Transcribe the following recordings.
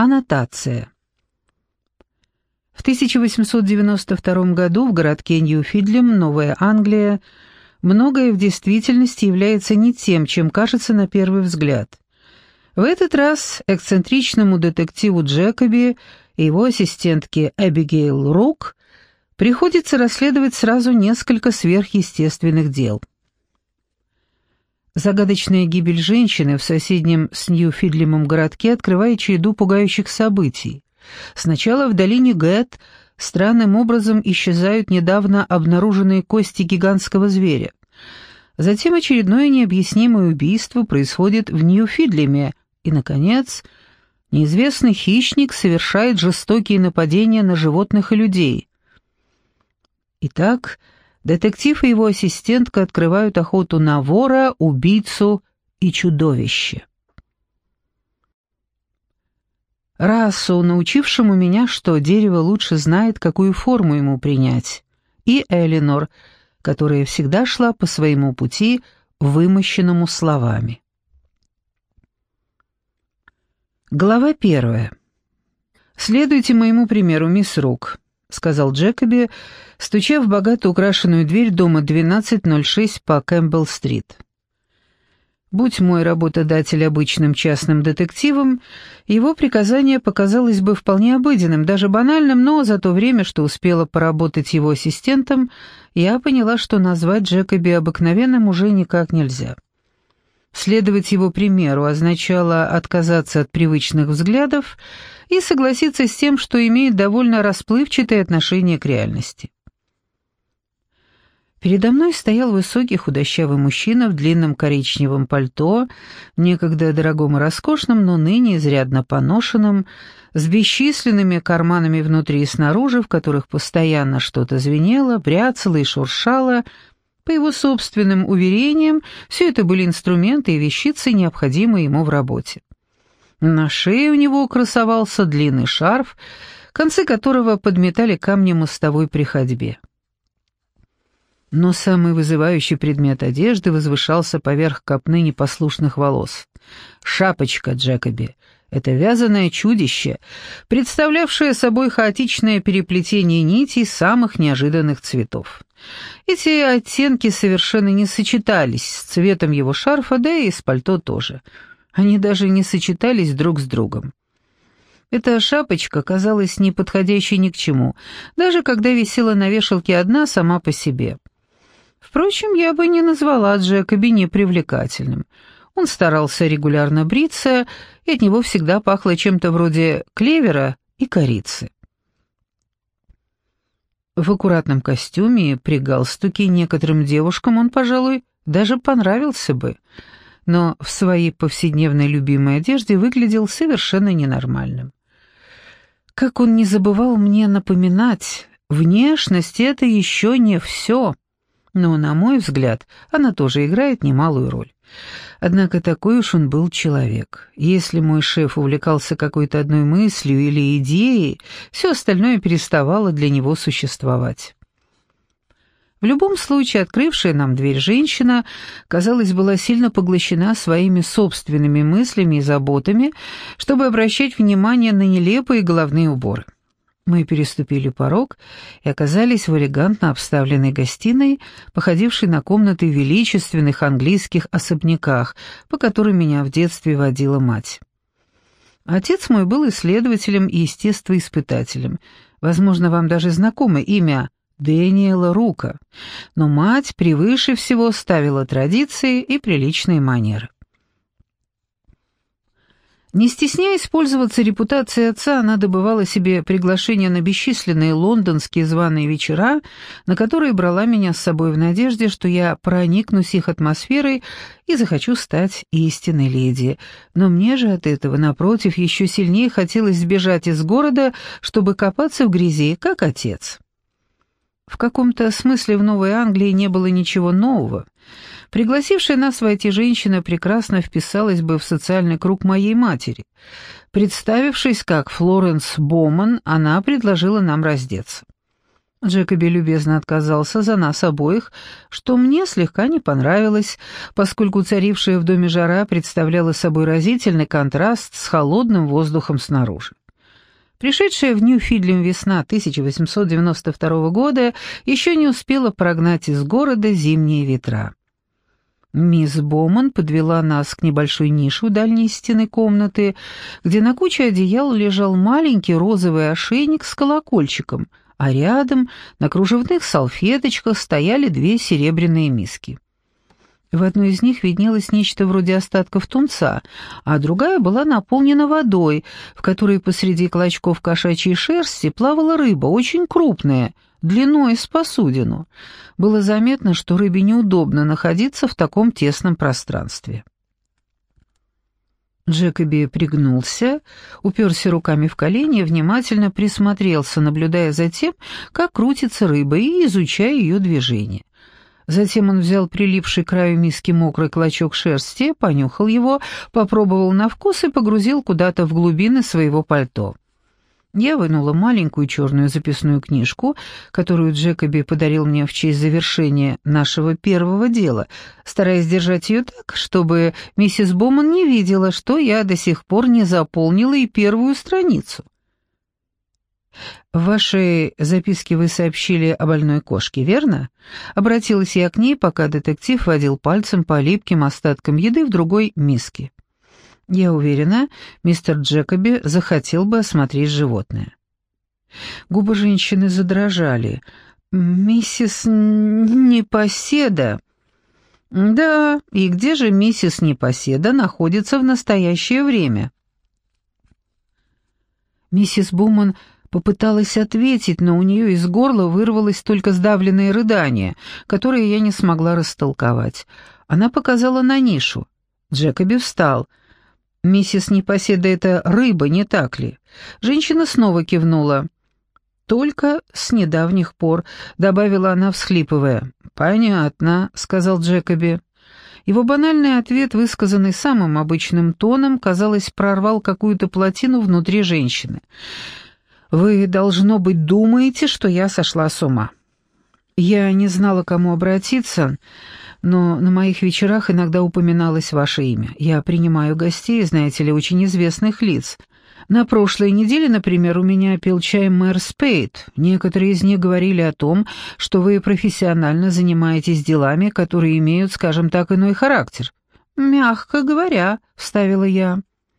Аннотация. В 1892 году в городке Ньюфидлем, Новая Англия, многое в действительности является не тем, чем кажется на первый взгляд. В этот раз эксцентричному детективу Джекоби и его ассистентке Эбигейл Рук приходится расследовать сразу несколько сверхъестественных дел. Загадочная гибель женщины в соседнем с Ньюфидлемом городке открывает череду пугающих событий. Сначала в долине Гэт странным образом исчезают недавно обнаруженные кости гигантского зверя. Затем очередное необъяснимое убийство происходит в Ньюфидлеме, и, наконец, неизвестный хищник совершает жестокие нападения на животных и людей. Итак, детектив и его ассистентка открывают охоту на вора, убийцу и чудовище. Рассу, научившему меня, что дерево лучше знает, какую форму ему принять, и Элинор, которая всегда шла по своему пути, вымощенному словами. Глава 1. «Следуйте моему примеру, мисс Рук», — сказал Джекоби, стуча в богато украшенную дверь дома 1206 по Кэмпбелл-стрит. Будь мой работодатель обычным частным детективом, его приказание показалось бы вполне обыденным, даже банальным, но за то время, что успела поработать его ассистентом, я поняла, что назвать Джекоби обыкновенным уже никак нельзя. Следовать его примеру означало отказаться от привычных взглядов и согласиться с тем, что имеет довольно расплывчатое отношение к реальности. Передо мной стоял высокий худощавый мужчина в длинном коричневом пальто, некогда дорогом и роскошном, но ныне изрядно поношенном, с бесчисленными карманами внутри и снаружи, в которых постоянно что-то звенело, бряцало и шуршало. По его собственным уверениям, все это были инструменты и вещицы, необходимые ему в работе. На шее у него красовался длинный шарф, концы которого подметали камни мостовой при ходьбе. Но самый вызывающий предмет одежды возвышался поверх копны непослушных волос. Шапочка Джекоби — это вязаное чудище, представлявшее собой хаотичное переплетение нитей самых неожиданных цветов. Эти оттенки совершенно не сочетались с цветом его шарфа, да и с пальто тоже. Они даже не сочетались друг с другом. Эта шапочка казалась неподходящей ни к чему, даже когда висела на вешалке одна сама по себе. Впрочем, я бы не назвала Джекоби непривлекательным. Он старался регулярно бриться, и от него всегда пахло чем-то вроде клевера и корицы. В аккуратном костюме и при галстуке некоторым девушкам он, пожалуй, даже понравился бы, но в своей повседневной любимой одежде выглядел совершенно ненормальным. Как он не забывал мне напоминать, внешность — это еще не все. Но, на мой взгляд, она тоже играет немалую роль. Однако такой уж он был человек. Если мой шеф увлекался какой-то одной мыслью или идеей, все остальное переставало для него существовать. В любом случае, открывшая нам дверь женщина, казалось, была сильно поглощена своими собственными мыслями и заботами, чтобы обращать внимание на нелепые головные уборы. Мы переступили порог и оказались в элегантно обставленной гостиной, походившей на комнаты в величественных английских особняках, по которым меня в детстве водила мать. Отец мой был исследователем и естествоиспытателем. Возможно, вам даже знакомо имя Дэниела Рука, но мать превыше всего ставила традиции и приличные манеры. Не стесняясь пользоваться репутацией отца, она добывала себе приглашения на бесчисленные лондонские званые вечера, на которые брала меня с собой в надежде, что я проникнусь их атмосферой и захочу стать истинной леди. Но мне же от этого, напротив, еще сильнее хотелось сбежать из города, чтобы копаться в грязи, как отец. В каком-то смысле в Новой Англии не было ничего нового. Пригласившая нас войти женщина прекрасно вписалась бы в социальный круг моей матери. Представившись как Флоренс Боман, она предложила нам раздеться. Джекоби любезно отказался за нас обоих, что мне слегка не понравилось, поскольку царившая в доме жара представляла собой разительный контраст с холодным воздухом снаружи. Пришедшая в Ньюфидлем весна 1892 года еще не успела прогнать из города зимние ветра. Мисс Боман подвела нас к небольшой нише у дальней стены комнаты, где на куче одеял лежал маленький розовый ошейник с колокольчиком, а рядом на кружевных салфеточках стояли две серебряные миски. В одной из них виднелось нечто вроде остатков тунца, а другая была наполнена водой, в которой посреди клочков кошачьей шерсти плавала рыба, очень крупная, длиной с посудину. Было заметно, что рыбе неудобно находиться в таком тесном пространстве. Джекоби пригнулся, уперся руками в колени и внимательно присмотрелся, наблюдая за тем, как крутится рыба и изучая ее движение. Затем он взял прилипший к краю миски мокрый клочок шерсти, понюхал его, попробовал на вкус и погрузил куда-то в глубины своего пальто. Я вынула маленькую черную записную книжку, которую Джекоби подарил мне в честь завершения нашего первого дела, стараясь держать ее так, чтобы миссис Боман не видела, что я до сих пор не заполнила и первую страницу. «В вашей записке вы сообщили о больной кошке, верно?» Обратилась я к ней, пока детектив водил пальцем по липким остаткам еды в другой миске. Я уверена, мистер Джекоби захотел бы осмотреть животное. Губы женщины задрожали. «Миссис Непоседа...» «Да, и где же миссис Непоседа находится в настоящее время?» Миссис Буман попыталась ответить, но у нее из горла вырвалось только сдавленное рыдание, которое я не смогла растолковать. Она показала на нишу. Джекоби встал. «Миссис Непоседа — это рыба, не так ли?» Женщина снова кивнула. «Только с недавних пор», — добавила она, всхлипывая. «Понятно», — сказал Джекоби. Его банальный ответ, высказанный самым обычным тоном, казалось, прорвал какую-то плотину внутри женщины. «Вы, должно быть, думаете, что я сошла с ума». Я не знала, к кому обратиться, но на моих вечерах иногда упоминалось ваше имя. Я принимаю гостей, знаете ли, очень известных лиц. На прошлой неделе, например, у меня пил чай мэр Спейд. Некоторые из них говорили о том, что вы профессионально занимаетесь делами, которые имеют, скажем так, иной характер. «Мягко говоря», — вставила я.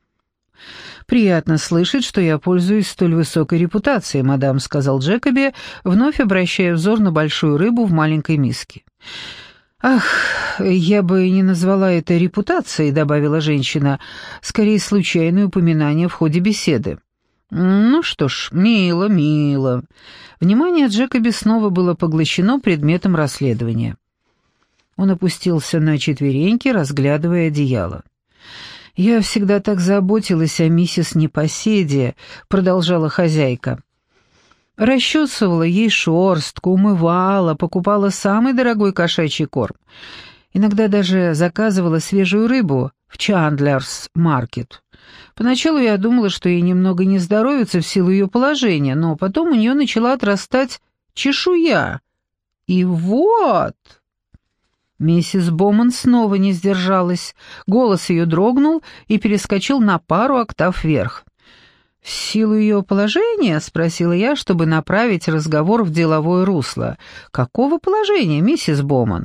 «Приятно слышать, что я пользуюсь столь высокой репутацией, мадам», — сказал Джекоби, вновь обращая взор на большую рыбу в маленькой миске. «Ах, я бы не назвала это репутацией», — добавила женщина, «скорее случайное упоминание в ходе беседы». «Ну что ж, мило, мило». Внимание Джекоби снова было поглощено предметом расследования. Он опустился на четвереньки, разглядывая одеяло. «Я всегда так заботилась о миссис Непоседе», — продолжала хозяйка. Расчесывала ей шерстку, умывала, покупала самый дорогой кошачий корм. Иногда даже заказывала свежую рыбу в Чандлерс Маркет. Поначалу я думала, что ей немного не здоровится в силу ее положения, но потом у нее начала отрастать чешуя. И вот... Миссис Боман снова не сдержалась. Голос ее дрогнул и перескочил на пару октав вверх. «В силу ее положения?» — спросила я, чтобы направить разговор в деловое русло. «Какого положения, миссис Боман?»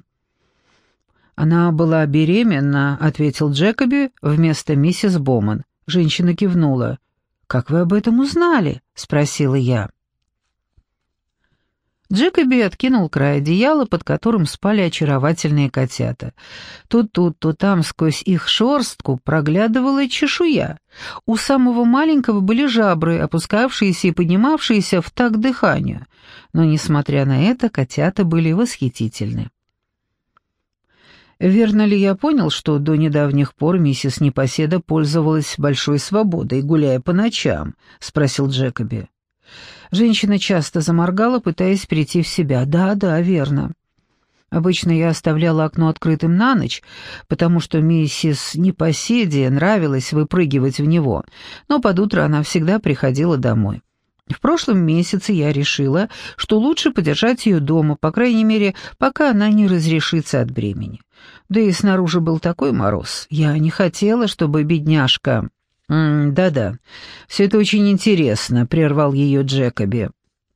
«Она была беременна», — ответил Джекоби вместо миссис Боман. Женщина кивнула. «Как вы об этом узнали?» — спросила я. Джекоби откинул край одеяла, под которым спали очаровательные котята. То тут, то там сквозь их шерстку проглядывала чешуя. У самого маленького были жабры, опускавшиеся и поднимавшиеся в такт дыханию. Но, несмотря на это, котята были восхитительны. «Верно ли я понял, что до недавних пор миссис Непоседа пользовалась большой свободой, гуляя по ночам?» — спросил Джекоби. Женщина часто заморгала, пытаясь прийти в себя. «Да, верно. Обычно я оставляла окно открытым на ночь, потому что миссис Непоседе нравилось выпрыгивать в него, но под утро она всегда приходила домой. В прошлом месяце я решила, что лучше подержать ее дома, по крайней мере, пока она не разрешится от бремени. Да и снаружи был такой мороз. Я не хотела, чтобы бедняжка... «Да-да, все это очень интересно», — прервал ее Джекоби.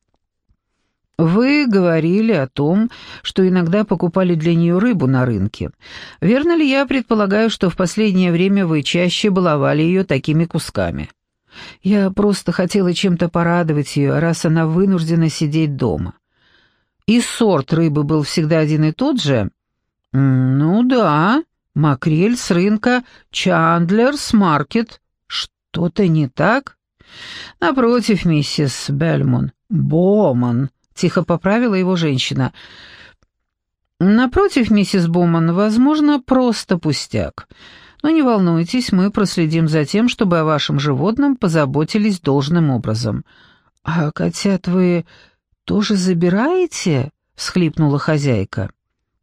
«Вы говорили о том, что иногда покупали для нее рыбу на рынке. Верно ли я предполагаю, что в последнее время вы чаще баловали ее такими кусками?» «Я просто хотела чем-то порадовать ее, раз она вынуждена сидеть дома». «И сорт рыбы был всегда один и тот же?» «Ну да, макрель с рынка Чандлерс Маркет. Что-то не так?» «Напротив, миссис Бельмон, Боман», — тихо поправила его женщина. «Напротив, миссис Боман, возможно, просто пустяк. Но не волнуйтесь, мы проследим за тем, чтобы о вашем животном позаботились должным образом». «А котят вы тоже забираете?» — всхлипнула хозяйка.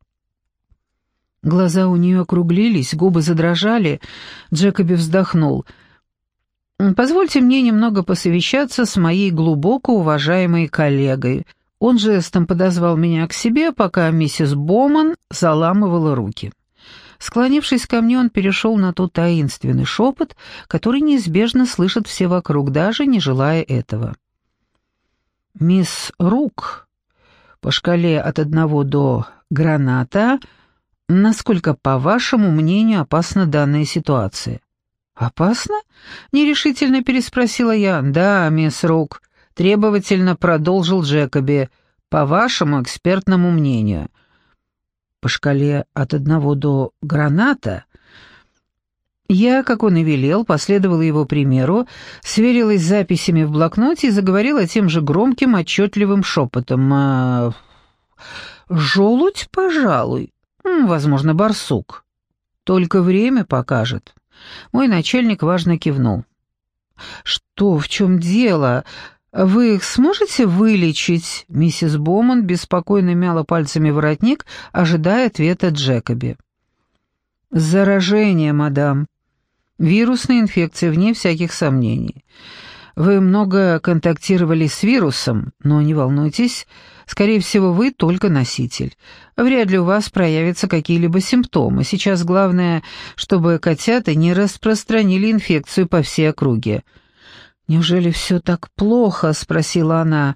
Глаза у нее округлились, губы задрожали. Джекоби вздохнул. «Позвольте мне немного посовещаться с моей глубоко уважаемой коллегой». Он жестом подозвал меня к себе, пока миссис Боман заламывала руки. Склонившись ко мне, он перешел на тот таинственный шепот, который неизбежно слышат все вокруг, даже не желая этого. «Мисс Рук, по шкале от 1 до граната, насколько, по вашему мнению, опасна данная ситуация?» «Опасно?» — нерешительно переспросила я. «Да, мисс Рук», — требовательно продолжил Джекоби, «по вашему экспертному мнению». По шкале от 1 до граната я, как он и велел, последовала его примеру, сверилась с записями в блокноте и заговорила тем же громким, отчетливым шепотом. «Желудь, пожалуй. Возможно, барсук. Только время покажет». Мой начальник важно кивнул. «Что, в чем дело? Вы их сможете вылечить?» Миссис Боман беспокойно мяла пальцами воротник, ожидая ответа Джекоби. «Заражение, мадам. Вирусная инфекция, вне всяких сомнений. Вы много контактировали с вирусом, но не волнуйтесь, скорее всего, вы только носитель. Вряд ли у вас проявятся какие-либо симптомы. Сейчас главное, чтобы котята не распространили инфекцию по всей округе». «Неужели все так плохо?» — спросила она.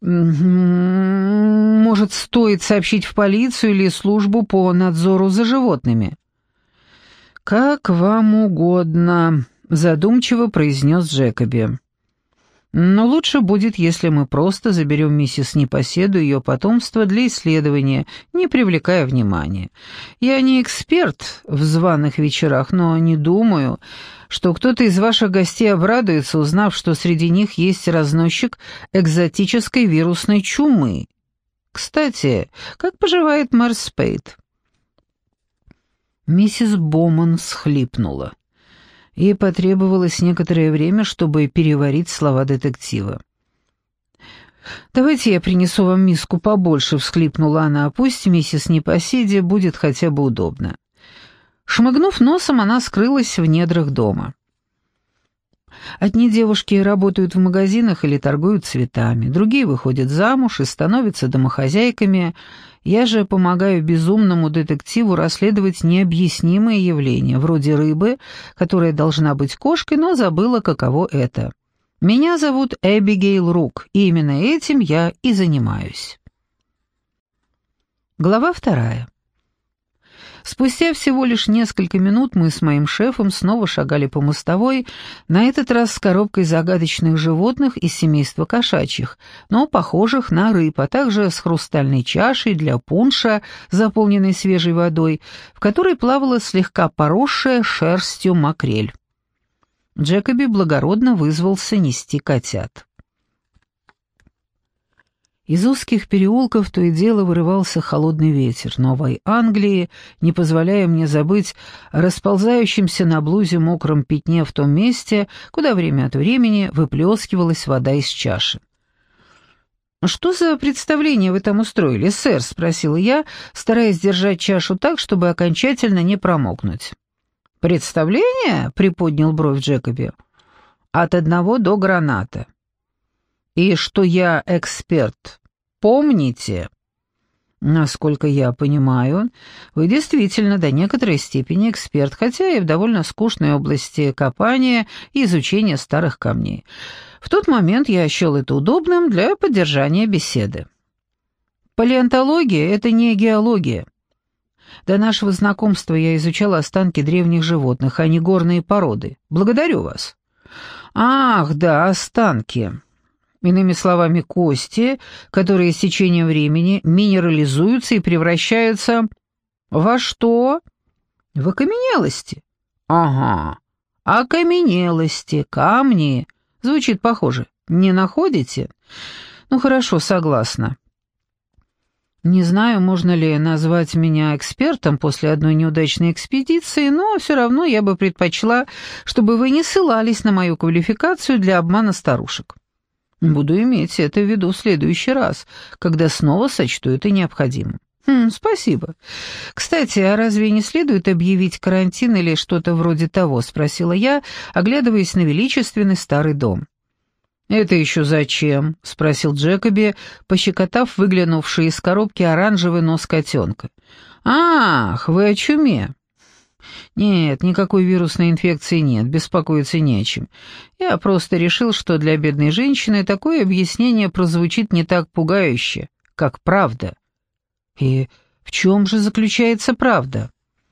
«Может, стоит сообщить в полицию или службу по надзору за животными?» «Как вам угодно», — задумчиво произнес Джекоби. «Но лучше будет, если мы просто заберем миссис Непоседу и ее потомство для исследования, не привлекая внимания. Я не эксперт в званых вечерах, но не думаю, что кто-то из ваших гостей обрадуется, узнав, что среди них есть разносчик экзотической вирусной чумы. Кстати, как поживает мэр Спейд?» Миссис Боман всхлипнула. Ей потребовалось некоторое время, чтобы переварить слова детектива. «Давайте я принесу вам миску побольше», — всхлипнула она, — «пусть миссис Непоседе будет хотя бы удобно». Шмыгнув носом, она скрылась в недрах дома. Одни девушки работают в магазинах или торгуют цветами, другие выходят замуж и становятся домохозяйками. Я же помогаю безумному детективу расследовать необъяснимые явления, вроде рыбы, которая должна быть кошкой, но забыла, каково это. Меня зовут Эбигейл Рук, и именно этим я и занимаюсь. Глава 2. Спустя всего лишь несколько минут мы с моим шефом снова шагали по мостовой, на этот раз с коробкой загадочных животных из семейства кошачьих, но похожих на рыб, а также с хрустальной чашей для пунша, заполненной свежей водой, в которой плавала слегка поросшая шерстью макрель. Джекоби благородно вызвался нести котят. Из узких переулков то и дело вырывался холодный ветер Новой Англии, не позволяя мне забыть о расползающемся на блузе мокром пятне в том месте, куда время от времени выплескивалась вода из чаши. «Что за представление вы там устроили, сэр?» — спросила я, стараясь держать чашу так, чтобы окончательно не промокнуть. «Представление?» — приподнял бровь Джекоби. «От 1 до граната». И что я эксперт. Помните? Насколько я понимаю, вы действительно до некоторой степени эксперт, хотя и в довольно скучной области копания и изучения старых камней. В тот момент я счел это удобным для поддержания беседы. Палеонтология — это не геология. До нашего знакомства я изучал останки древних животных, а не горные породы. Благодарю вас. Ах, да, останки. Иными словами, кости, которые с течением времени минерализуются и превращаются во что? В окаменелости. Ага, окаменелости, камни. Звучит похоже. Не находите? Ну хорошо, согласна. Не знаю, можно ли назвать меня экспертом после одной неудачной экспедиции, но все равно я бы предпочла, чтобы вы не ссылались на мою квалификацию для обмана старушек. Буду иметь это в виду в следующий раз, когда снова сочту это необходимым. Спасибо. Кстати, а разве не следует объявить карантин или что-то вроде того, спросила я, оглядываясь на величественный старый дом. «Это еще зачем?» — спросил Джекоби, пощекотав выглянувший из коробки оранжевый нос котенка. «Ах, вы о чуме?» «Нет, никакой вирусной инфекции нет, беспокоиться не о чем. Я просто решил, что для бедной женщины такое объяснение прозвучит не так пугающе, как правда». «И в чем же заключается правда?»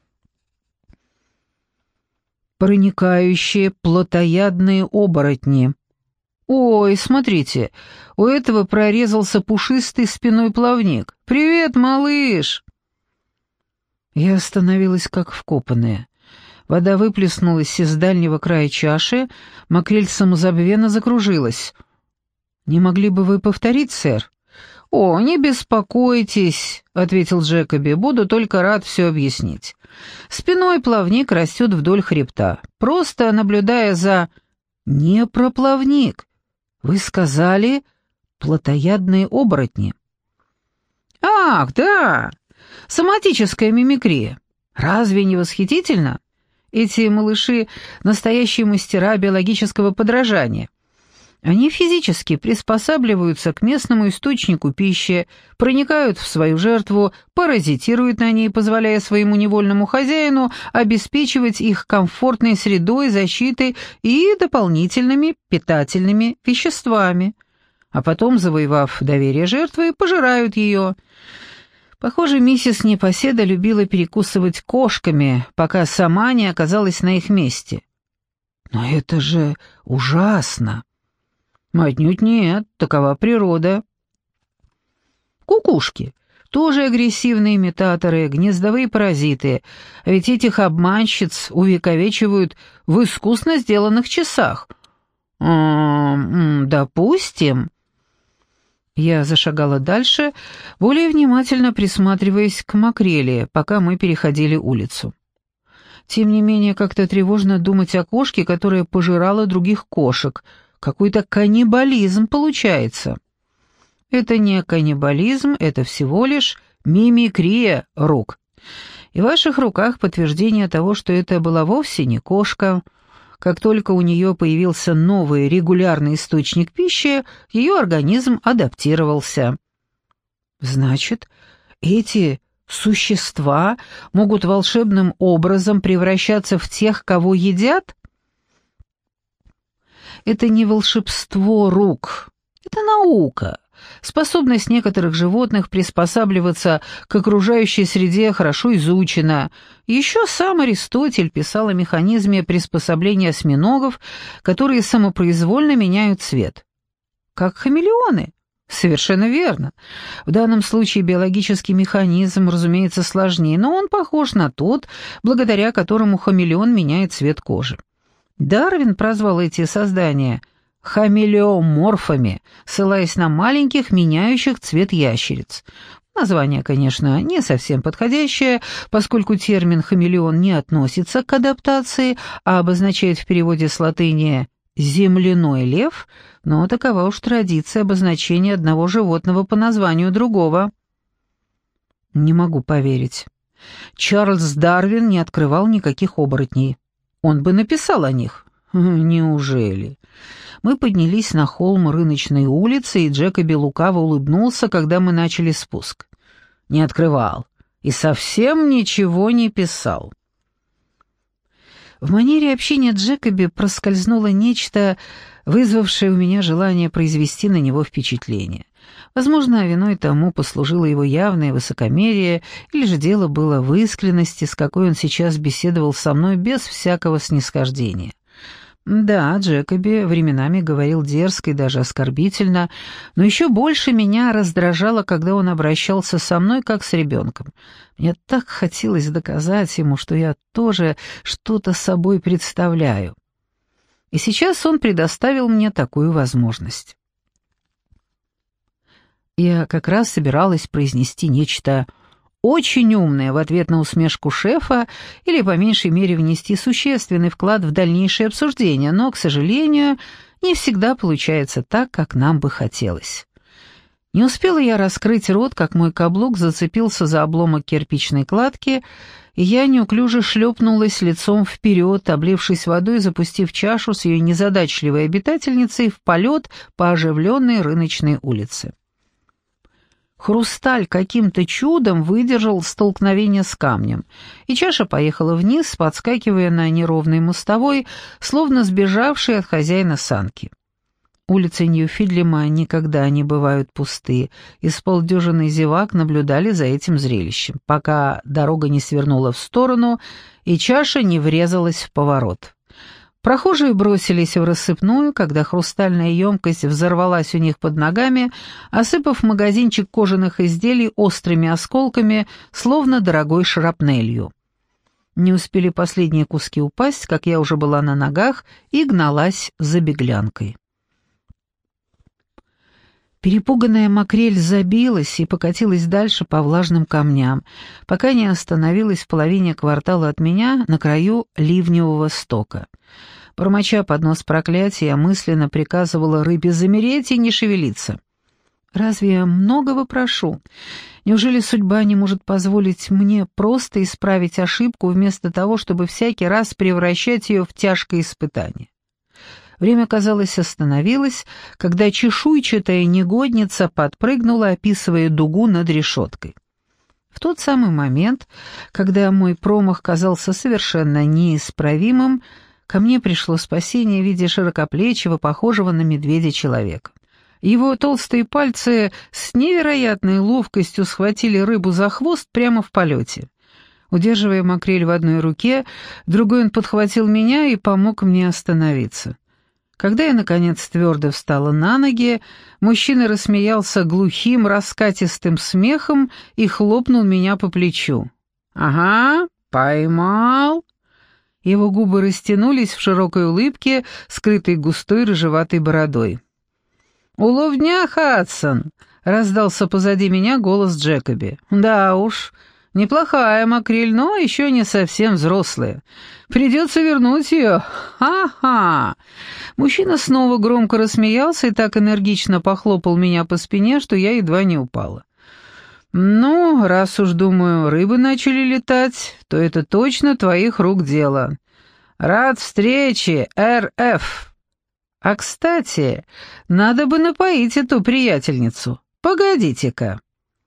«Проникающие плотоядные оборотни». «Ой, смотрите, у этого прорезался пушистый спиной плавник. Привет, малыш!» Я остановилась как вкопанная. Вода выплеснулась из дальнего края чаши, макрель самозабвенно закружилась. «Не могли бы вы повторить, сэр?» «О, не беспокойтесь», — ответил Джекоби, — «буду только рад все объяснить. Спиной плавник растет вдоль хребта, просто наблюдая за...» «Не про плавник. Вы сказали плотоядные оборотни». «Ах, да! Соматическая мимикрия. Разве не восхитительно? Эти малыши — настоящие мастера биологического подражания. Они физически приспосабливаются к местному источнику пищи, проникают в свою жертву, паразитируют на ней, позволяя своему невольному хозяину обеспечивать их комфортной средой, защитой и дополнительными питательными веществами. А потом, завоевав доверие жертвы, пожирают ее. Похоже, миссис Непоседа любила перекусывать кошками, пока сама не оказалась на их месте. Но это же ужасно! Отнюдь нет, такова природа. Кукушки тоже агрессивные имитаторы, гнездовые паразиты, а ведь этих обманщиц увековечивают в искусно сделанных часах. Допустим. Я зашагала дальше, более внимательно присматриваясь к макрели, пока мы переходили улицу. Тем не менее, как-то тревожно думать о кошке, которая пожирала других кошек. Какой-то каннибализм получается. Это не каннибализм, это всего лишь мимикрия рук. И в ваших руках подтверждение того, что это была вовсе не кошка. Как только у нее появился новый регулярный источник пищи, ее организм адаптировался. Значит, эти существа могут волшебным образом превращаться в тех, кого едят? Это не волшебство рук, это наука. Способность некоторых животных приспосабливаться к окружающей среде хорошо изучена. Еще сам Аристотель писал о механизме приспособления осьминогов, которые самопроизвольно меняют цвет. Как хамелеоны. Совершенно верно. В данном случае биологический механизм, разумеется, сложнее, но он похож на тот, благодаря которому хамелеон меняет цвет кожи. Дарвин прозвал эти создания хамелеоморфами, ссылаясь на маленьких, меняющих цвет ящериц. Название, конечно, не совсем подходящее, поскольку термин «хамелеон» не относится к адаптации, а обозначает в переводе с латыни «земляной лев», но такова уж традиция обозначения одного животного по названию другого. Не могу поверить. Чарльз Дарвин не открывал никаких оборотней. Он бы написал о них. Неужели? Мы поднялись на холм рыночной улицы, и Джекоби лукаво улыбнулся, когда мы начали спуск. Не открывал и совсем ничего не писал. В манере общения Джекоби проскользнуло нечто, вызвавшее у меня желание произвести на него впечатление. Возможно, виной тому послужило его явное высокомерие, или же дело было в искренности, с какой он сейчас беседовал со мной без всякого снисхождения. Да, Джекоби временами говорил дерзко и даже оскорбительно, но еще больше меня раздражало, когда он обращался со мной как с ребенком. Мне так хотелось доказать ему, что я тоже что-то собой представляю. И сейчас он предоставил мне такую возможность. Я как раз собиралась произнести нечто очень умное в ответ на усмешку шефа или, по меньшей мере, внести существенный вклад в дальнейшее обсуждение, но, к сожалению, не всегда получается так, как нам бы хотелось. Не успела я раскрыть рот, как мой каблук зацепился за обломок кирпичной кладки, и я неуклюже шлепнулась лицом вперед, облившись водой и запустив чашу с ее незадачливой обитательницей в полет по оживленной рыночной улице. Хрусталь каким-то чудом выдержал столкновение с камнем, и чаша поехала вниз, подскакивая на неровной мостовой, словно сбежавшей от хозяина санки. Улицы Нью-Фидлема никогда не бывают пусты, и с полдюжины зевак наблюдали за этим зрелищем, пока дорога не свернула в сторону и чаша не врезалась в поворот. Прохожие бросились в рассыпную, когда хрустальная емкость взорвалась у них под ногами, осыпав магазинчик кожаных изделий острыми осколками, словно дорогой шрапнелью. Не успели последние куски упасть, как я уже была на ногах и гналась за беглянкой. Перепуганная макрель забилась и покатилась дальше по влажным камням, пока не остановилась в половине квартала от меня на краю ливневого стока. Бормоча под нос проклятия, я мысленно приказывала рыбе замереть и не шевелиться. «Разве я многого прошу? Неужели судьба не может позволить мне просто исправить ошибку, вместо того, чтобы всякий раз превращать ее в тяжкое испытание?» Время, казалось, остановилось, когда чешуйчатая негодница подпрыгнула, описывая дугу над решеткой. В тот самый момент, когда мой промах казался совершенно неисправимым, ко мне пришло спасение в виде широкоплечего, похожего на медведя человека. Его толстые пальцы с невероятной ловкостью схватили рыбу за хвост прямо в полете. Удерживая макрель в одной руке, другой он подхватил меня и помог мне остановиться. Когда я, наконец, твердо встала на ноги, мужчина рассмеялся глухим, раскатистым смехом и хлопнул меня по плечу. «Ага, поймал!» Его губы растянулись в широкой улыбке, скрытой густой рыжеватой бородой. «Улов дня, Хадсон!» — раздался позади меня голос Джекоби. «Да уж, неплохая макрель, но еще не совсем взрослая. Придется вернуть ее. Ха-ха!» Мужчина снова громко рассмеялся и так энергично похлопал меня по спине, что я едва не упала. «Ну, раз уж, думаю, рыбы начали летать, то это точно твоих рук дело. Рад встрече, РФ. А, кстати, надо бы напоить эту приятельницу. Погодите-ка».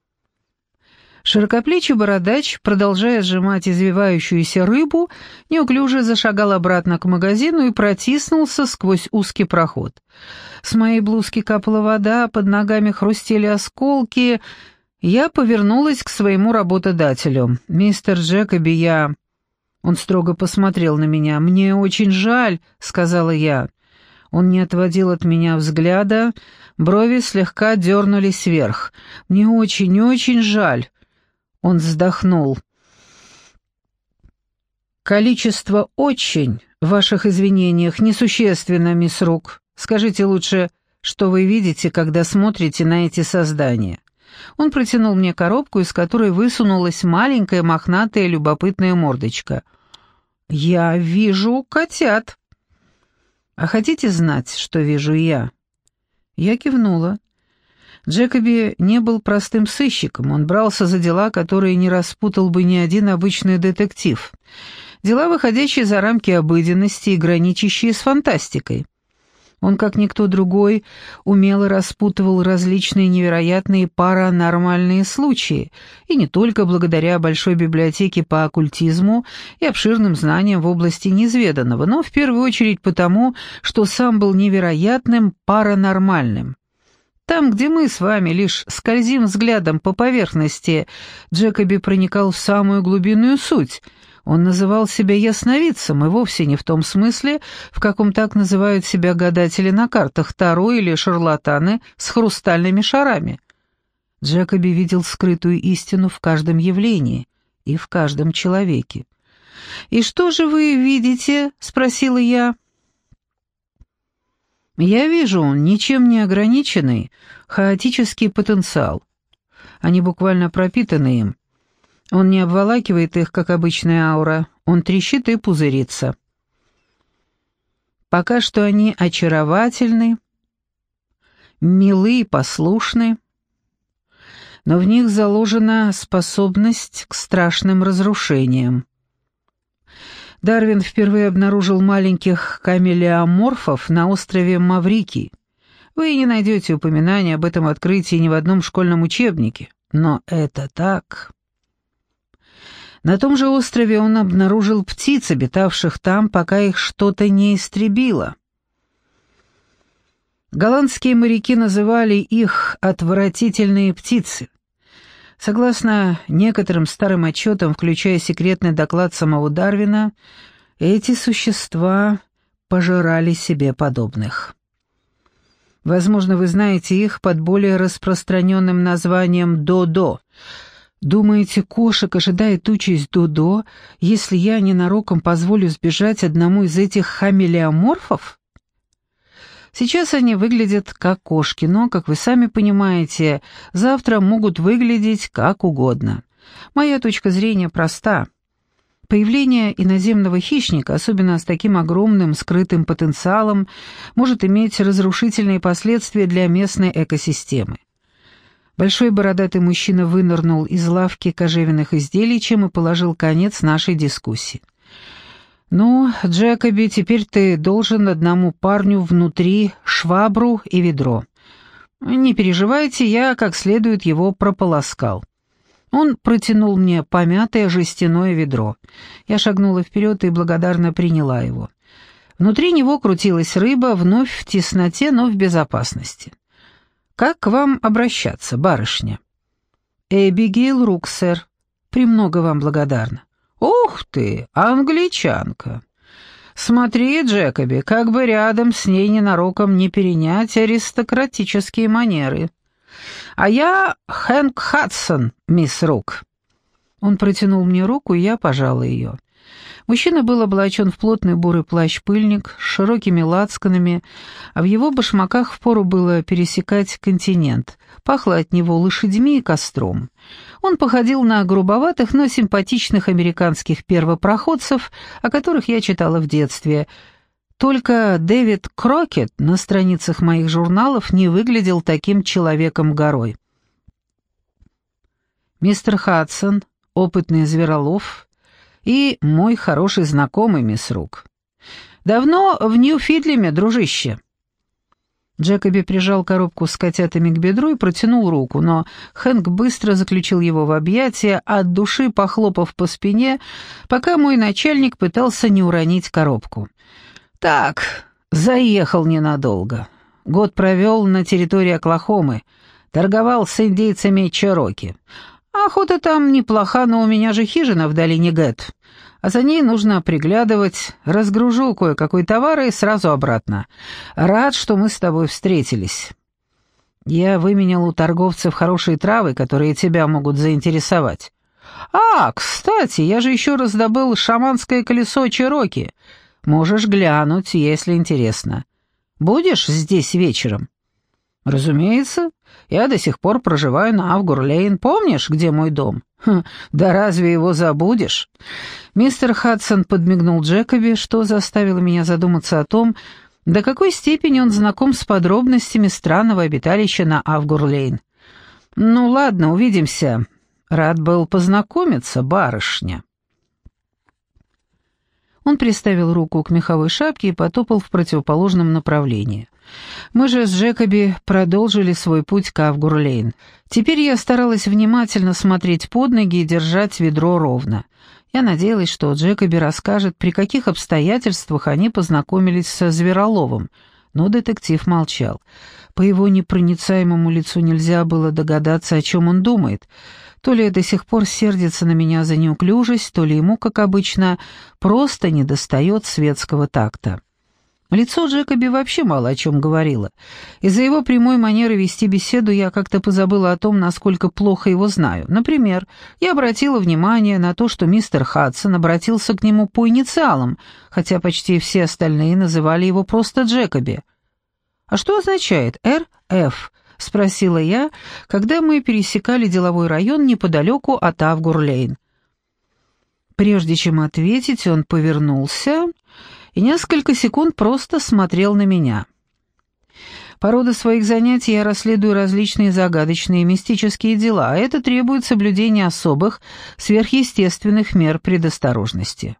Широкоплечий бородач, продолжая сжимать извивающуюся рыбу, неуклюже зашагал обратно к магазину и протиснулся сквозь узкий проход. С моей блузки капала вода, под ногами хрустели осколки. Я повернулась к своему работодателю. «Мистер Джекоби, я...» Он строго посмотрел на меня. «Мне очень жаль», — сказала я. Он не отводил от меня взгляда, брови слегка дернулись вверх. «Мне очень жаль». Он вздохнул. «Количество «очень» в ваших извинениях несущественно, мисс Рук. Скажите лучше, что вы видите, когда смотрите на эти создания». Он протянул мне коробку, из которой высунулась маленькая мохнатая любопытная мордочка. «Я вижу котят». «А хотите знать, что вижу я?» Я кивнула. Джекоби не был простым сыщиком, он брался за дела, которые не распутал бы ни один обычный детектив. Дела, выходящие за рамки обыденности и граничащие с фантастикой. Он, как никто другой, умело распутывал различные невероятные паранормальные случаи, и не только благодаря большой библиотеке по оккультизму и обширным знаниям в области неизведанного, но в первую очередь потому, что сам был невероятным паранормальным. Там, где мы с вами лишь скользим взглядом по поверхности, Джекоби проникал в самую глубинную суть. Он называл себя ясновидцем, и вовсе не в том смысле, в каком так называют себя гадатели на картах Таро или шарлатаны с хрустальными шарами. Джекоби видел скрытую истину в каждом явлении и в каждом человеке. «И что же вы видите?» — спросила я. «Я вижу ничем не ограниченный, хаотический потенциал. Они буквально пропитаны им. Он не обволакивает их, как обычная аура, он трещит и пузырится. Пока что они очаровательны, милы и послушны, но в них заложена способность к страшным разрушениям. Дарвин впервые обнаружил маленьких камелеоморфов на острове Маврикий. Вы не найдете упоминания об этом открытии ни в одном школьном учебнике, но это так. На том же острове он обнаружил птиц, обитавших там, пока их что-то не истребило. Голландские моряки называли их «отвратительные птицы». Согласно некоторым старым отчетам, включая секретный доклад самого Дарвина, эти существа пожирали себе подобных. Возможно, вы знаете их под более распространенным названием «додо». Думаете, кошек ожидает участь Додо, если я ненароком позволю сбежать одному из этих хамелеоморфов? Сейчас они выглядят как кошки, но, как вы сами понимаете, завтра могут выглядеть как угодно. Моя точка зрения проста. Появление иноземного хищника, особенно с таким огромным скрытым потенциалом, может иметь разрушительные последствия для местной экосистемы. Большой бородатый мужчина вынырнул из лавки кожевенных изделий, чем и положил конец нашей дискуссии. «Ну, Джекоби, теперь ты должен одному парню внутри швабру и ведро. Не переживайте, я как следует его прополоскал». Он протянул мне помятое жестяное ведро. Я шагнула вперед и благодарно приняла его. Внутри него крутилась рыба, вновь в тесноте, но в безопасности. «Как к вам обращаться, барышня?» «Эбигейл Рук, сэр. Премного вам благодарна». «Ух ты, англичанка! Смотри, Джекоби, как бы рядом с ней ненароком не перенять аристократические манеры. А я Хэнк Хадсон, мисс Рук». Он протянул мне руку, и я пожала ее. Мужчина был облачен в плотный бурый плащ-пыльник с широкими лацканами, а в его башмаках впору было пересекать континент. Пахло от него лошадьми и костром. Он походил на грубоватых, но симпатичных американских первопроходцев, о которых я читала в детстве. Только Дэвид Крокет на страницах моих журналов не выглядел таким человеком-горой. Мистер Хадсон, опытный зверолов, и мой хороший знакомый, мисс Рук. Давно в Нью-Фидлеме, дружище». Джекоби прижал коробку с котятами к бедру и протянул руку, но Хэнк быстро заключил его в объятия, от души похлопав по спине, пока мой начальник пытался не уронить коробку. «Так, заехал ненадолго. Год провел на территории Оклахомы, торговал с индейцами Чероки. Охота там неплоха, но у меня же хижина в долине Гэт, а за ней нужно приглядывать. Разгружу кое-какой товар и сразу обратно. Рад, что мы с тобой встретились. Я выменял у торговцев хорошие травы, которые тебя могут заинтересовать. А, кстати, я же еще раздобыл шаманское колесо Чероки. Можешь глянуть, если интересно. Будешь здесь вечером?» «Разумеется. Я до сих пор проживаю на Авгур-Лейн. Помнишь, где мой дом?» «Да разве его забудешь?» Мистер Хадсон подмигнул Джекоби, что заставило меня задуматься о том, до какой степени он знаком с подробностями странного обиталища на Авгур-Лейн. «Ну ладно, увидимся. Рад был познакомиться, барышня». Он приставил руку к меховой шапке и потопал в противоположном направлении. Мы же с Джекоби продолжили свой путь к Авгур-Лейн. Теперь я старалась внимательно смотреть под ноги и держать ведро ровно. Я надеялась, что Джекоби расскажет, при каких обстоятельствах они познакомились со Звероловым, но детектив молчал. По его непроницаемому лицу нельзя было догадаться, о чем он думает. То ли до сих пор сердится на меня за неуклюжесть, то ли ему, как обычно, просто недостает светского такта. Лицо Джекоби вообще мало о чем говорило. Из-за его прямой манеры вести беседу я как-то позабыла о том, насколько плохо его знаю. Например, я обратила внимание на то, что мистер Хадсон обратился к нему по инициалам, хотя почти все остальные называли его просто Джекоби. «А что означает РФ?» — спросила я, когда мы пересекали деловой район неподалеку от Авгур-Лейн. Прежде чем ответить, он повернулся и несколько секунд просто смотрел на меня. По роду своих занятий я расследую различные загадочные мистические дела, а это требует соблюдения особых, сверхъестественных мер предосторожности.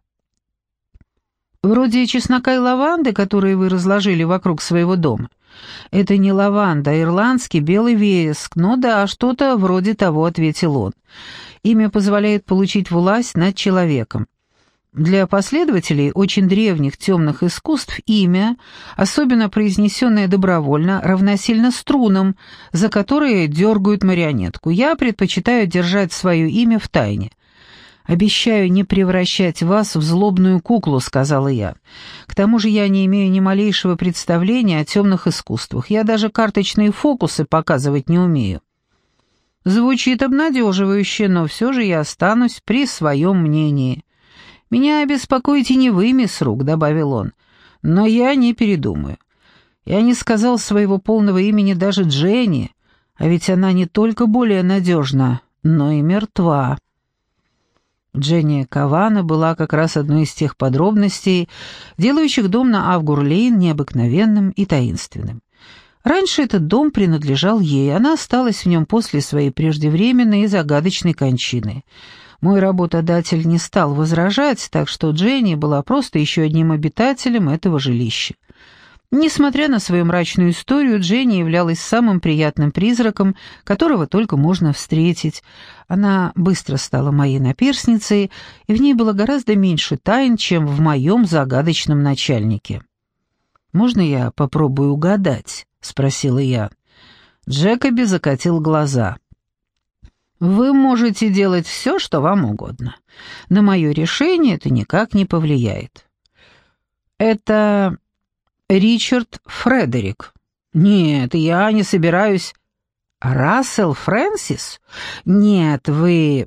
Вроде чеснока и лаванды, которые вы разложили вокруг своего дома. Это не лаванда, а ирландский белый вереск, но да, что-то вроде того, ответил он. Имя позволяет получить власть над человеком. Для последователей очень древних темных искусств имя, особенно произнесенное добровольно, равносильно струнам, за которые дергают марионетку. Я предпочитаю держать свое имя в тайне. «Обещаю не превращать вас в злобную куклу», — сказала я. «К тому же я не имею ни малейшего представления о темных искусствах. Я даже карточные фокусы показывать не умею». Звучит обнадеживающе, но все же я останусь при своем мнении. «Меня беспокоите не вы, мисс Рук», — добавил он, — «но я не передумаю. Я не сказал своего полного имени даже Дженни, а ведь она не только более надежна, но и мертва». Дженни Кавана была как раз одной из тех подробностей, делающих дом на Авгур-Лейн необыкновенным и таинственным. Раньше этот дом принадлежал ей, она осталась в нем после своей преждевременной и загадочной кончины. Мой работодатель не стал возражать, так что Дженни была просто еще одним обитателем этого жилища. Несмотря на свою мрачную историю, Дженни являлась самым приятным призраком, которого только можно встретить. Она быстро стала моей наперсницей, и в ней было гораздо меньше тайн, чем в моем загадочном начальнике. «Можно я попробую угадать?» — спросила я. Джекоби закатил глаза. «Вы можете делать все, что вам угодно. На мое решение это никак не повлияет». «Это Ричард Фредерик». «Нет, я не собираюсь». «Рассел Фрэнсис?» «Нет, вы...»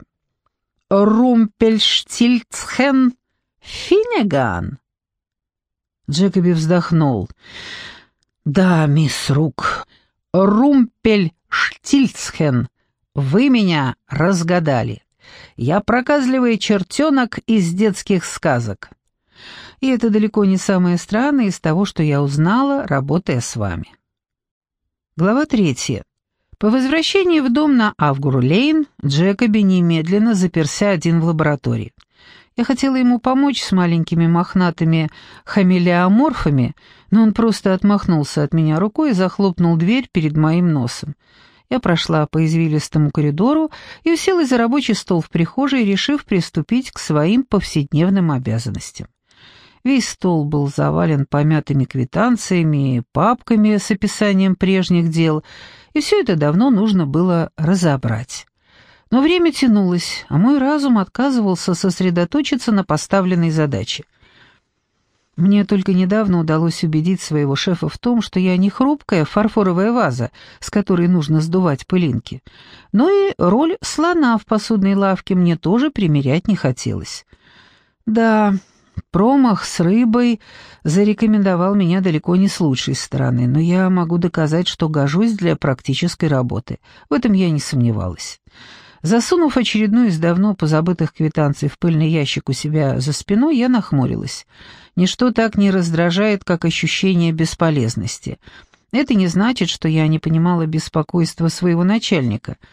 «Румпельштильцхен Финнеган?» Джекоби вздохнул. «Да, мисс Рук, Румпельштильцхен, вы меня разгадали. Я проказливый чертенок из детских сказок. И это далеко не самое странное из того, что я узнала, работая с вами». Глава 3. По возвращении в дом на Авгур-Лейн Джекоби немедленно заперся один в лаборатории. Я хотела ему помочь с маленькими мохнатыми хамелеоморфами, но он просто отмахнулся от меня рукой и захлопнул дверь перед моим носом. Я прошла по извилистому коридору и уселась за рабочий стол в прихожей, решив приступить к своим повседневным обязанностям. Весь стол был завален помятыми квитанциями и папками с описанием прежних дел, и все это давно нужно было разобрать. Но время тянулось, а мой разум отказывался сосредоточиться на поставленной задаче. Мне только недавно удалось убедить своего шефа в том, что я не хрупкая фарфоровая ваза, с которой нужно сдувать пылинки, но и роль слона в посудной лавке мне тоже примерять не хотелось. Да, промах с рыбой зарекомендовал меня далеко не с лучшей стороны, но я могу доказать, что гожусь для практической работы. В этом я не сомневалась. Засунув очередную из давно позабытых квитанций в пыльный ящик у себя за спиной, я нахмурилась. Ничто так не раздражает, как ощущение бесполезности. Это не значит, что я не понимала беспокойства своего начальника.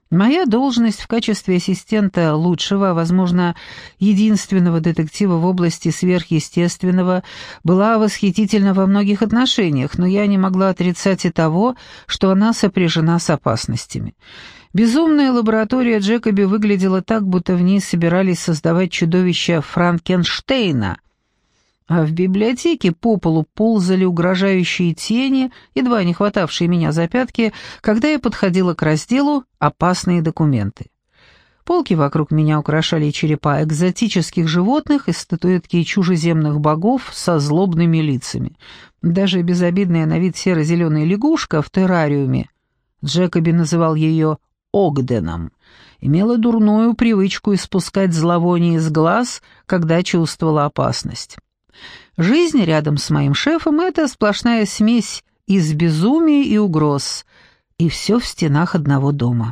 Моя должность в качестве ассистента лучшего, а, возможно, единственного детектива в области сверхъестественного была восхитительна во многих отношениях, но я не могла отрицать и того, что она сопряжена с опасностями. Безумная лаборатория Джекоби выглядела так, будто в ней собирались создавать чудовище Франкенштейна, а в библиотеке по полу ползали угрожающие тени, едва не хватавшие меня за пятки, когда я подходила к разделу «Опасные документы». Полки вокруг меня украшали черепа экзотических животных и статуэтки чужеземных богов со злобными лицами. Даже безобидная на вид серо-зеленая лягушка в террариуме, Джекоби называл ее Огденом, имела дурную привычку испускать зловоние из глаз, когда чувствовала опасность. Жизнь рядом с моим шефом — это сплошная смесь из безумия и угроз, и все в стенах одного дома.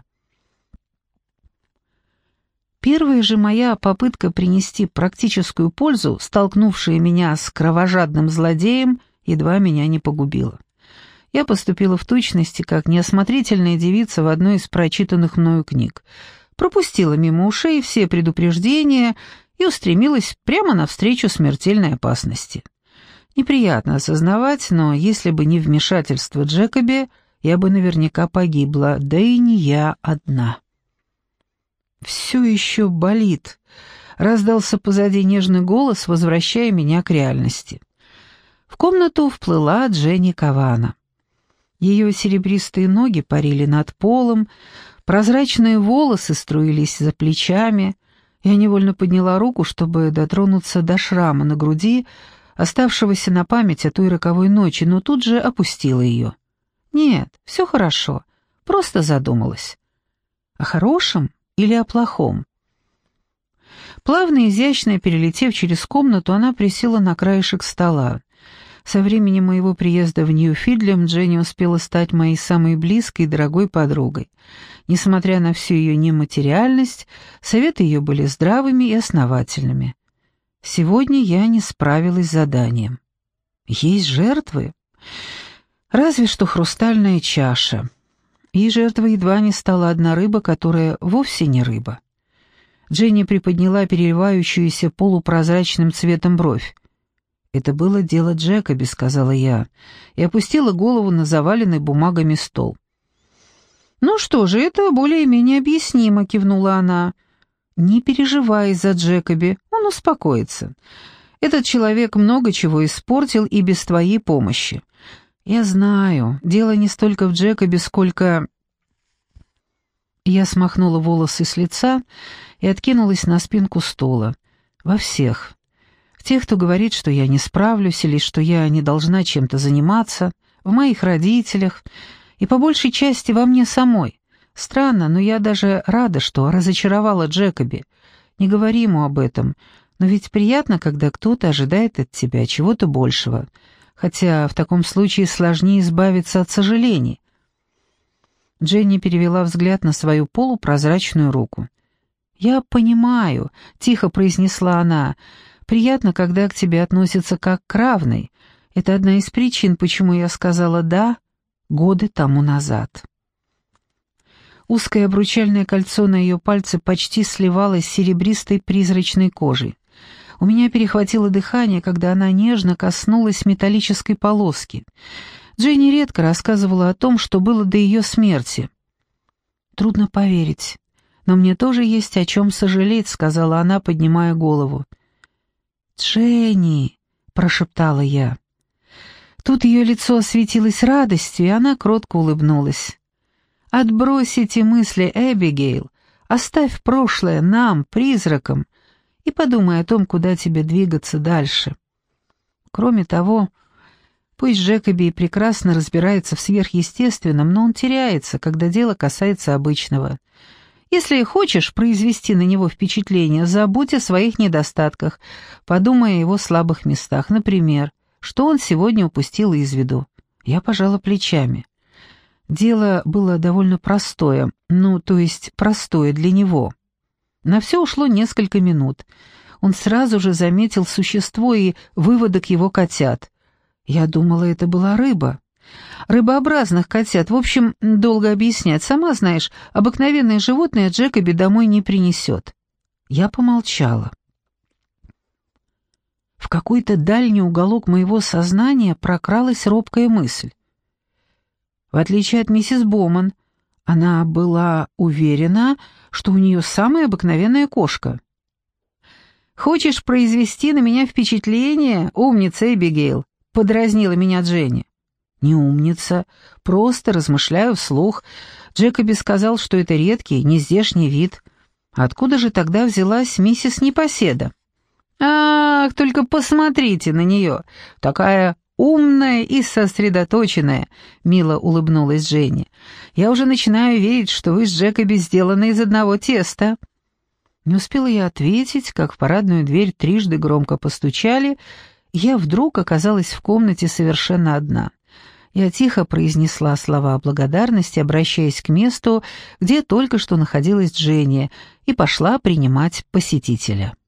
Первая же моя попытка принести практическую пользу, столкнувшая меня с кровожадным злодеем, едва меня не погубила. Я поступила в точности, как неосмотрительная девица в одной из прочитанных мною книг. Пропустила мимо ушей все предупреждения и устремилась прямо навстречу смертельной опасности. Неприятно осознавать, но если бы не вмешательство Джекоби, я бы наверняка погибла, да и не я одна. «Все еще болит», — раздался позади нежный голос, возвращая меня к реальности. В комнату вплыла Дженни Кавана. Ее серебристые ноги парили над полом, прозрачные волосы струились за плечами. Я невольно подняла руку, чтобы дотронуться до шрама на груди, оставшегося на память о той роковой ночи, но тут же опустила ее. Нет, все хорошо, просто задумалась. О хорошем или о плохом? Плавно и изящно перелетев через комнату, она присела на краешек стола. Со времени моего приезда в Нью-Фидлем Дженни успела стать моей самой близкой и дорогой подругой. Несмотря на всю ее нематериальность, советы ее были здравыми и основательными. Сегодня я не справилась с заданием. Есть жертвы? Разве что хрустальная чаша. И жертвой едва не стала одна рыба, которая вовсе не рыба. Дженни приподняла переливающуюся полупрозрачным цветом бровь. «Это было дело Джекоби», — сказала я, и опустила голову на заваленный бумагами стол. «Ну что же, это более-менее объяснимо», — кивнула она. «Не переживай за Джекоби, он успокоится. Этот человек много чего испортил и без твоей помощи. Я знаю, дело не столько в Джекоби, сколько...» Я смахнула волосы с лица и откинулась на спинку стула. «Во всех. В тех, кто говорит, что я не справлюсь или что я не должна чем-то заниматься, в моих родителях и по большей части во мне самой. Странно, но я даже рада, что разочаровала Джекоби. Не говори ему об этом, но ведь приятно, когда кто-то ожидает от тебя чего-то большего, хотя в таком случае сложнее избавиться от сожалений». Дженни перевела взгляд на свою полупрозрачную руку. «Я понимаю», — тихо произнесла она, — «приятно, когда к тебе относятся как к равной. Это одна из причин, почему я сказала «да» годы тому назад». Узкое обручальное кольцо на ее пальце почти сливалось с серебристой призрачной кожей. У меня перехватило дыхание, когда она нежно коснулась металлической полоски. Дженни редко рассказывала о том, что было до ее смерти. «Трудно поверить, но мне тоже есть о чем сожалеть», — сказала она, поднимая голову. «Дженни», — прошептала я. Тут ее лицо осветилось радостью, и она кротко улыбнулась. «Отбрось эти мысли, Эбигейл, оставь прошлое нам, призракам, и подумай о том, куда тебе двигаться дальше. Кроме того, пусть Джекоби и прекрасно разбирается в сверхъестественном, но он теряется, когда дело касается обычного. Если хочешь произвести на него впечатление, забудь о своих недостатках, подумай о его слабых местах, например, что он сегодня упустил из виду». Я пожала плечами. Дело было довольно простое, то есть простое для него. На все ушло несколько минут. Он сразу же заметил существо и выводок его котят. Я думала, это была рыба. Рыбообразных котят, в общем, долго объяснять. Сама знаешь, обыкновенное животное Джекоби домой не принесет. Я помолчала. В какой-то дальний уголок моего сознания прокралась робкая мысль. В отличие от миссис Боман, она была уверена, что у нее самая обыкновенная кошка. «Хочешь произвести на меня впечатление, умница Эбигейл?» — подразнила меня Дженни. «Не умница, просто размышляю вслух. Джекоби сказал, что это редкий, нездешний вид. Откуда же тогда взялась миссис Непоседа?» «Ах, только посмотрите на нее! Такая умная и сосредоточенная!» — мило улыбнулась Дженни. «Я уже начинаю верить, что вы с Джекоби сделаны из одного теста». Не успела я ответить, как в парадную дверь трижды громко постучали, и я вдруг оказалась в комнате совершенно одна. Я тихо произнесла слова благодарности, обращаясь к месту, где только что находилась Дженни, и пошла принимать посетителя.